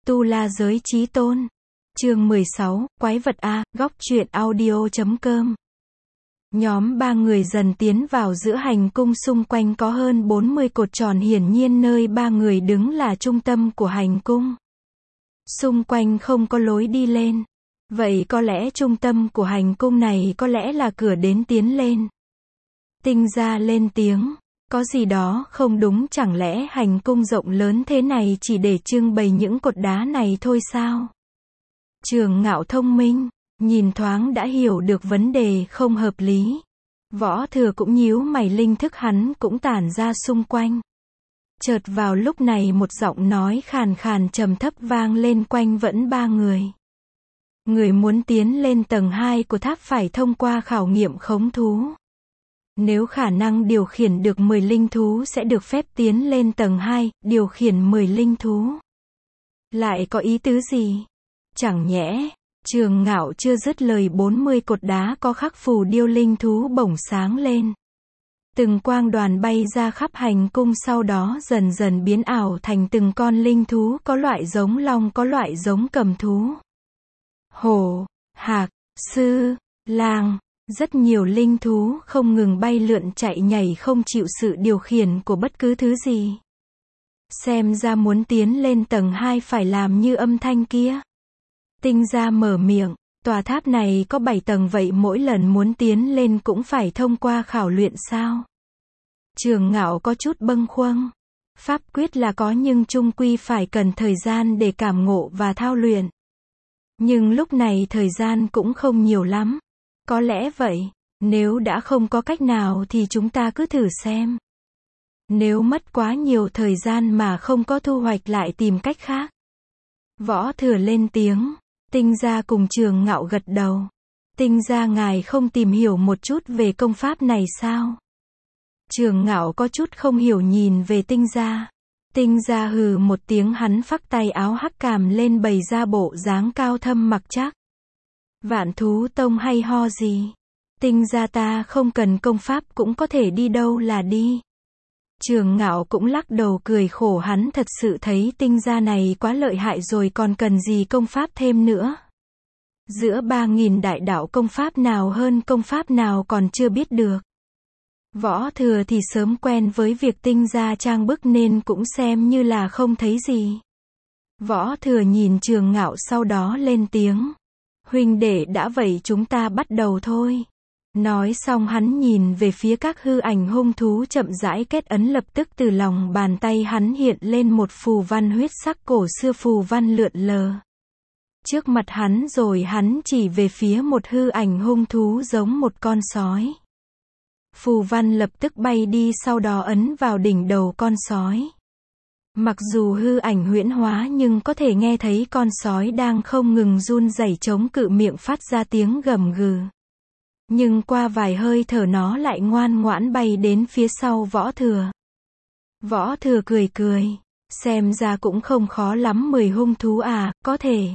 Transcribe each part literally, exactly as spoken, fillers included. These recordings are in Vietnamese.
Tu La Giới Chí Tôn. Chương mười sáu, Quái vật A, góc truyện audio chấm com. Nhóm ba người dần tiến vào giữa hành cung, xung quanh có hơn bốn mươi cột tròn, hiển nhiên nơi ba người đứng là trung tâm của hành cung. Xung quanh không có lối đi lên. Vậy có lẽ trung tâm của hành cung này có lẽ là cửa đến tiến lên. Tinh Gia lên tiếng. Có gì đó không đúng, chẳng lẽ hành cung rộng lớn thế này chỉ để trưng bày những cột đá này thôi sao? Trường Ngạo thông minh, nhìn thoáng đã hiểu được vấn đề không hợp lý. Võ Thừa cũng nhíu mày, linh thức hắn cũng tản ra xung quanh. Chợt vào lúc này một giọng nói khàn khàn trầm thấp vang lên quanh vẫn ba người. Người muốn tiến lên tầng hai của tháp phải thông qua khảo nghiệm khống thú. Nếu khả năng điều khiển được mười linh thú sẽ được phép tiến lên tầng hai, điều khiển mười linh thú. Lại có ý tứ gì? Chẳng nhẽ, Trường Ngạo chưa dứt lời, bốn mươi cột đá có khắc phù điêu linh thú bỗng sáng lên. Từng quang đoàn bay ra khắp hành cung, sau đó dần dần biến ảo thành từng con linh thú, có loại giống long, có loại giống cầm thú. Hổ, hạc, sư, lang. Rất nhiều linh thú không ngừng bay lượn chạy nhảy, không chịu sự điều khiển của bất cứ thứ gì. Xem ra muốn tiến lên tầng hai phải làm như âm thanh kia. Tinh Gia mở miệng, tòa tháp này có bảy tầng, vậy mỗi lần muốn tiến lên cũng phải thông qua khảo luyện sao? Trường Ngạo có chút bâng khuâng. Pháp quyết là có nhưng chung quy phải cần thời gian để cảm ngộ và thao luyện. Nhưng lúc này thời gian cũng không nhiều lắm. Có lẽ vậy, nếu đã không có cách nào thì chúng ta cứ thử xem. Nếu mất quá nhiều thời gian mà không có thu hoạch lại tìm cách khác. Võ Thừa lên tiếng. Tinh Gia cùng Trường Ngạo gật đầu. Tinh Gia, ngài không tìm hiểu một chút về công pháp này sao? Trường Ngạo có chút không hiểu nhìn về Tinh Gia. Tinh Gia hừ một tiếng, hắn phắc tay áo hắc cảm lên bày ra bộ dáng cao thâm mặc chắc. Vạn Thú Tông hay ho gì? Tinh Gia ta không cần công pháp cũng có thể đi đâu là đi. Trường Ngạo cũng lắc đầu cười khổ, hắn thật sự thấy Tinh Gia này quá lợi hại rồi, còn cần gì công pháp thêm nữa. Giữa ba nghìn đại đạo công pháp nào hơn công pháp nào còn chưa biết được. Võ Thừa thì sớm quen với việc Tinh Gia trang bức nên cũng xem như là không thấy gì. Võ Thừa nhìn Trường Ngạo sau đó lên tiếng. Huynh đệ, đã vậy chúng ta bắt đầu thôi. Nói xong hắn nhìn về phía các hư ảnh hung thú, chậm rãi kết ấn, lập tức từ lòng bàn tay hắn hiện lên một phù văn huyết sắc cổ xưa, phù văn lượn lờ trước mặt hắn, rồi hắn chỉ về phía một hư ảnh hung thú giống một con sói. Phù văn lập tức bay đi, sau đó ấn vào đỉnh đầu con sói. Mặc dù hư ảnh huyễn hóa nhưng có thể nghe thấy con sói đang không ngừng run rẩy chống cự, miệng phát ra tiếng gầm gừ. Nhưng qua vài hơi thở nó lại ngoan ngoãn bay đến phía sau Võ Thừa. Võ Thừa cười cười. Xem ra cũng không khó lắm, mười hung thú à, có thể.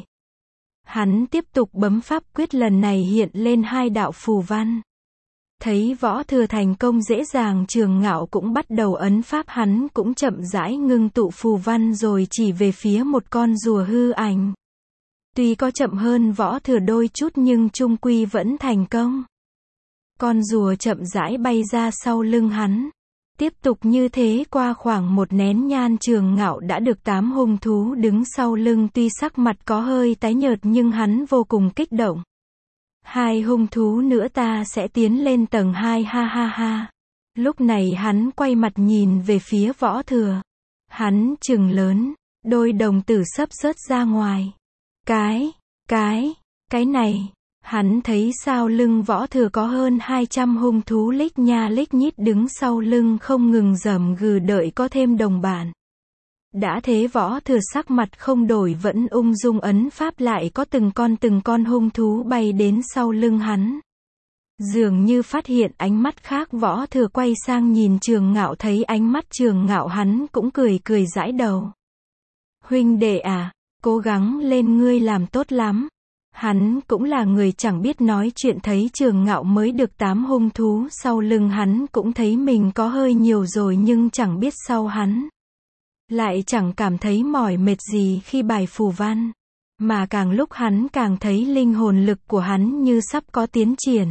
Hắn tiếp tục bấm pháp quyết, lần này hiện lên hai đạo phù văn. Thấy Võ Thừa thành công dễ dàng, Trường Ngạo cũng bắt đầu ấn pháp, hắn cũng chậm rãi ngưng tụ phù văn rồi chỉ về phía một con rùa hư ảnh. Tuy có chậm hơn Võ Thừa đôi chút nhưng chung quy vẫn thành công. Con rùa chậm rãi bay ra sau lưng hắn. Tiếp tục như thế qua khoảng một nén nhang, Trường Ngạo đã được tám hung thú đứng sau lưng, tuy sắc mặt có hơi tái nhợt nhưng hắn vô cùng kích động. Hai hung thú nữa ta sẽ tiến lên tầng hai, ha ha ha. Lúc này hắn quay mặt nhìn về phía Võ Thừa. Hắn trừng lớn, đôi đồng tử sắp rớt ra ngoài. Cái, cái, cái này. Hắn thấy sau lưng Võ Thừa có hơn hai trăm hung thú lích nha lích nhít đứng sau lưng không ngừng rầm gừ đợi có thêm đồng bạn. Đã thế Võ Thừa sắc mặt không đổi, vẫn ung dung ấn pháp, lại có từng con từng con hung thú bay đến sau lưng hắn. Dường như phát hiện ánh mắt khác, Võ Thừa quay sang nhìn Trường Ngạo, thấy ánh mắt Trường Ngạo hắn cũng cười cười giãi đầu. Huynh đệ à, cố gắng lên, ngươi làm tốt lắm. Hắn cũng là người chẳng biết nói chuyện, thấy Trường Ngạo mới được tám hung thú sau lưng hắn cũng thấy mình có hơi nhiều rồi nhưng chẳng biết sau hắn Lại chẳng cảm thấy mỏi mệt gì khi bài phù văn. Mà càng lúc hắn càng thấy linh hồn lực của hắn như sắp có tiến triển.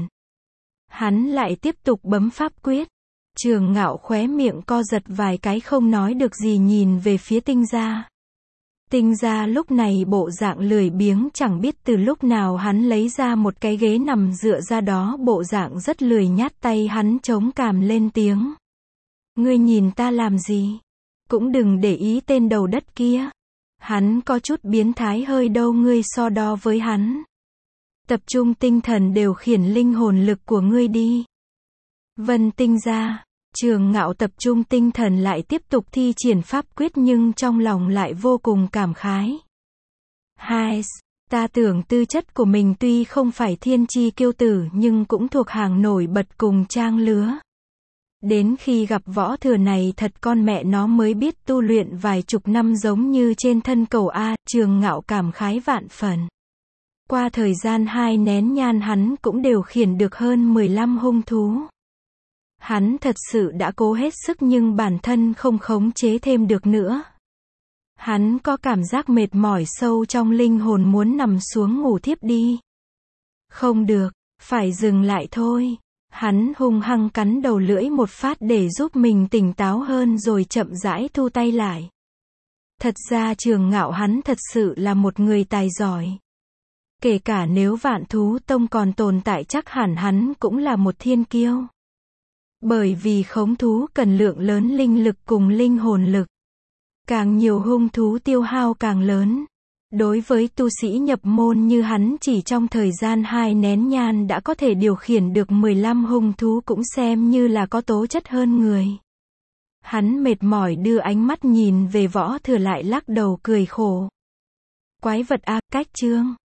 Hắn lại tiếp tục bấm pháp quyết. Trường Ngạo khóe miệng co giật vài cái không nói được gì nhìn về phía Tinh Gia. Tinh Gia lúc này bộ dạng lười biếng chẳng biết từ lúc nào hắn lấy ra một cái ghế nằm dựa ra đó bộ dạng rất lười nhát tay hắn chống cằm lên tiếng. Ngươi nhìn ta làm gì? Cũng đừng để ý tên đầu đất kia. Hắn có chút biến thái hơi đâu ngươi so đo với hắn. Tập trung tinh thần điều khiển linh hồn lực của ngươi đi. Vân Tinh Gia. Trường Ngạo tập trung tinh thần lại tiếp tục thi triển pháp quyết nhưng trong lòng lại vô cùng cảm khái. Hai, ta tưởng tư chất của mình tuy không phải thiên chi kiêu tử nhưng cũng thuộc hàng nổi bật cùng trang lứa. Đến khi gặp võ thừa này thật con mẹ nó mới biết tu luyện vài chục năm giống như trên thân cầu A, Trường Ngạo cảm khái vạn phần. Qua thời gian hai nén nhang hắn cũng điều khiển được hơn mười lăm hung thú. Hắn thật sự đã cố hết sức nhưng bản thân không khống chế thêm được nữa. Hắn có cảm giác mệt mỏi sâu trong linh hồn muốn nằm xuống ngủ thiếp đi. Không được, phải dừng lại thôi. Hắn hung hăng cắn đầu lưỡi một phát để giúp mình tỉnh táo hơn rồi chậm rãi thu tay lại. Thật ra Trường Ngạo hắn thật sự là một người tài giỏi. Kể cả nếu Vạn Thú Tông còn tồn tại chắc hẳn hắn cũng là một thiên kiêu. Bởi vì khống thú cần lượng lớn linh lực cùng linh hồn lực. Càng nhiều hung thú tiêu hao càng lớn. Đối với tu sĩ nhập môn như hắn chỉ trong thời gian hai nén nhang đã có thể điều khiển được mười lăm hung thú cũng xem như là có tố chất hơn người. Hắn mệt mỏi đưa ánh mắt nhìn về Võ Thừa lại lắc đầu cười khổ. Quái vật A, cách chương.